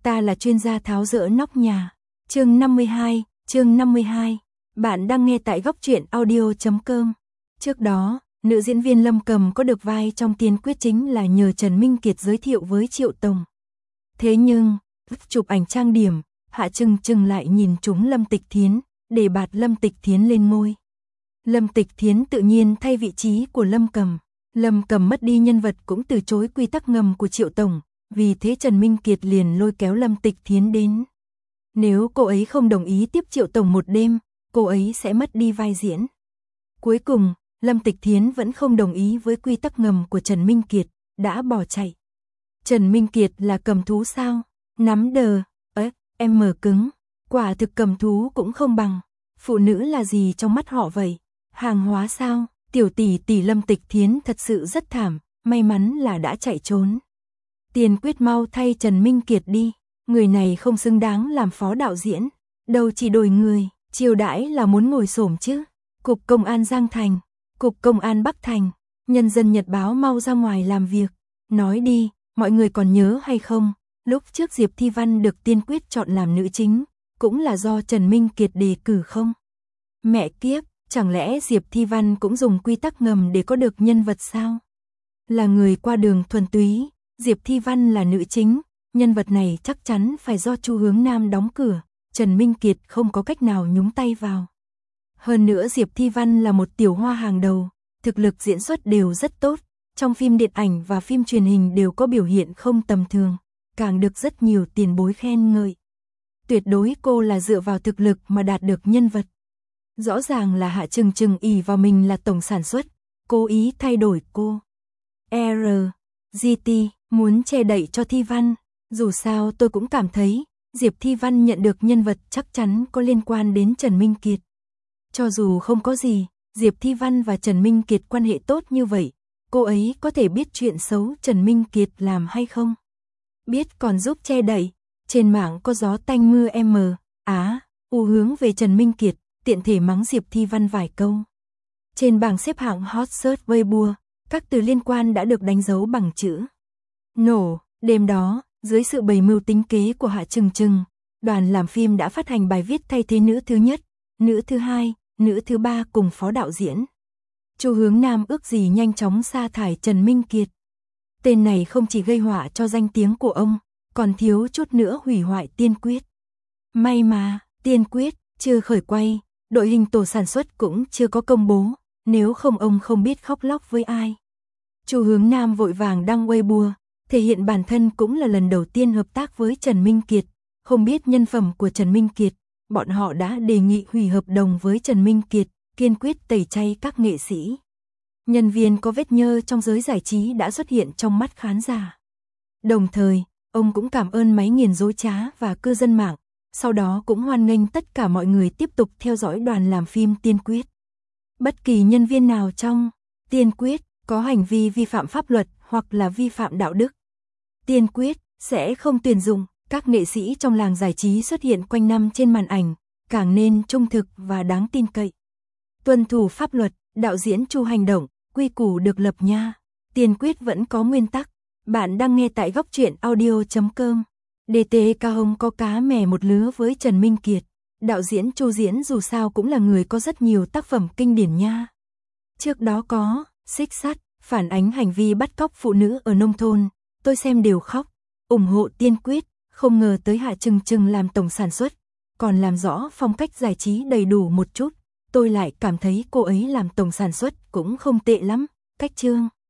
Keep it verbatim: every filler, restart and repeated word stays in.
ta là chuyên gia tháo dỡ nóc nhà. Chương năm mươi hai, chương năm mươi hai. Bạn đang nghe tại góc truyện audio chấm com. Trước đó, nữ diễn viên Lâm Cầm có được vai trong Tiên Quyết chính là nhờ Trần Minh Kiệt giới thiệu với Triệu Tổng. Thế nhưng, chụp ảnh trang điểm, Hạ Trừng Trừng lại nhìn trúng Lâm Tịch Thiến, để bạt Lâm Tịch Thiến lên ngôi. Lâm Tịch Thiến tự nhiên thay vị trí của Lâm Cầm. Lâm Cầm mất đi nhân vật cũng từ chối quy tắc ngầm của Triệu Tổng, vì thế Trần Minh Kiệt liền lôi kéo Lâm Tịch Thiến đến. Nếu cô ấy không đồng ý tiếp Triệu Tổng một đêm, cô ấy sẽ mất đi vai diễn. Cuối cùng, Lâm Tịch Thiến vẫn không đồng ý với quy tắc ngầm của Trần Minh Kiệt, đã bỏ chạy. Trần Minh Kiệt là cầm thú sao? Nắm đờ, ớ, em mở cứng, quả thực cầm thú cũng không bằng. Phụ nữ là gì trong mắt họ vậy? Hàng hóa sao? Tiểu tỷ tỷ Lâm Tịch Thiến thật sự rất thảm, may mắn là đã chạy trốn. Tiên Quyết mau thay Trần Minh Kiệt đi, người này không xứng đáng làm phó đạo diễn, đâu chỉ đổi người, chiêu đãi là muốn ngồi xổm chứ. Cục Công an Giang Thành, Cục Công an Bắc Thành, Nhân dân Nhật báo mau ra ngoài làm việc. Nói đi, mọi người còn nhớ hay không, lúc trước Diệp Thi Văn được Tiên Quyết chọn làm nữ chính, cũng là do Trần Minh Kiệt đề cử không? Mẹ kiếp, chẳng lẽ Diệp Thi Văn cũng dùng quy tắc ngầm để có được nhân vật sao? Là người qua đường thuần túy, Diệp Thi Văn là nữ chính, nhân vật này chắc chắn phải do Chu Hướng Nam đóng cửa, Trần Minh Kiệt không có cách nào nhúng tay vào. Hơn nữa Diệp Thi Văn là một tiểu hoa hàng đầu, thực lực diễn xuất đều rất tốt, trong phim điện ảnh và phim truyền hình đều có biểu hiện không tầm thường, càng được rất nhiều tiền bối khen ngợi. Tuyệt đối cô là dựa vào thực lực mà đạt được nhân vật. Rõ ràng là Hạ Trừng Trừng ỷ vào mình là tổng sản xuất, cố ý thay đổi cô. R, G T, muốn che đậy cho Thi Văn, dù sao tôi cũng cảm thấy, Diệp Thi Văn nhận được nhân vật chắc chắn có liên quan đến Trần Minh Kiệt. Cho dù không có gì, Diệp Thi Văn và Trần Minh Kiệt quan hệ tốt như vậy, cô ấy có thể biết chuyện xấu Trần Minh Kiệt làm hay không? Biết còn giúp che đậy, trên mạng có gió tanh mưa M, Á, U hướng về Trần Minh Kiệt, tiện thể mắng Diệp Thi Văn vài câu. Trên bảng xếp hạng hot search Weibo, các từ liên quan đã được đánh dấu bằng chữ nổ. Đêm đó, dưới sự bày mưu tính kế của Hạ Trừng Trừng, đoàn làm phim đã phát hành bài viết thay thế nữ thứ nhất, nữ thứ hai, nữ thứ ba cùng phó đạo diễn. Chu Hướng Nam ước gì nhanh chóng sa thải Trần Minh Kiệt. Tên này không chỉ gây họa cho danh tiếng của ông, còn thiếu chút nữa hủy hoại Tiên Quyết. May mà, Tiên Quyết chưa khởi quay, đội hình tổ sản xuất cũng chưa có công bố, nếu không ông không biết khóc lóc với ai. Chu Hướng Nam vội vàng đăng Weibo, thể hiện bản thân cũng là lần đầu tiên hợp tác với Trần Minh Kiệt, không biết nhân phẩm của Trần Minh Kiệt, bọn họ đã đề nghị hủy hợp đồng với Trần Minh Kiệt, kiên quyết tẩy chay các nghệ sĩ. Nhân viên có vết nhơ trong giới giải trí đã xuất hiện trong mắt khán giả. Đồng thời, ông cũng cảm ơn máy nghiền dối trá và cư dân mạng, sau đó cũng hoan nghênh tất cả mọi người tiếp tục theo dõi đoàn làm phim Tiên Quyết. Bất kỳ nhân viên nào trong Tiên Quyết có hành vi vi phạm pháp luật hoặc là vi phạm đạo đức, Tiên Quyết sẽ không tuyển dụng. Các nghệ sĩ trong làng giải trí xuất hiện quanh năm trên màn ảnh, càng nên trung thực và đáng tin cậy. Tuân thủ pháp luật, đạo diễn Chu hành động, quy củ được lập nha. Tiên Quyết vẫn có nguyên tắc. Bạn đang nghe tại góc truyện audio chấm com. đê tê ca hông có cá mè một lứa với Trần Minh Kiệt. Đạo diễn Chu diễn dù sao cũng là người có rất nhiều tác phẩm kinh điển nha. Trước đó có Xích Sắt, phản ánh hành vi bắt cóc phụ nữ ở nông thôn, tôi xem đều khóc. Ủng hộ Tiên Quyết, không ngờ tới Hạ Trừng Trừng làm tổng sản xuất, còn làm rõ phong cách giải trí đầy đủ một chút, tôi lại cảm thấy cô ấy làm tổng sản xuất cũng không tệ lắm. Cách chương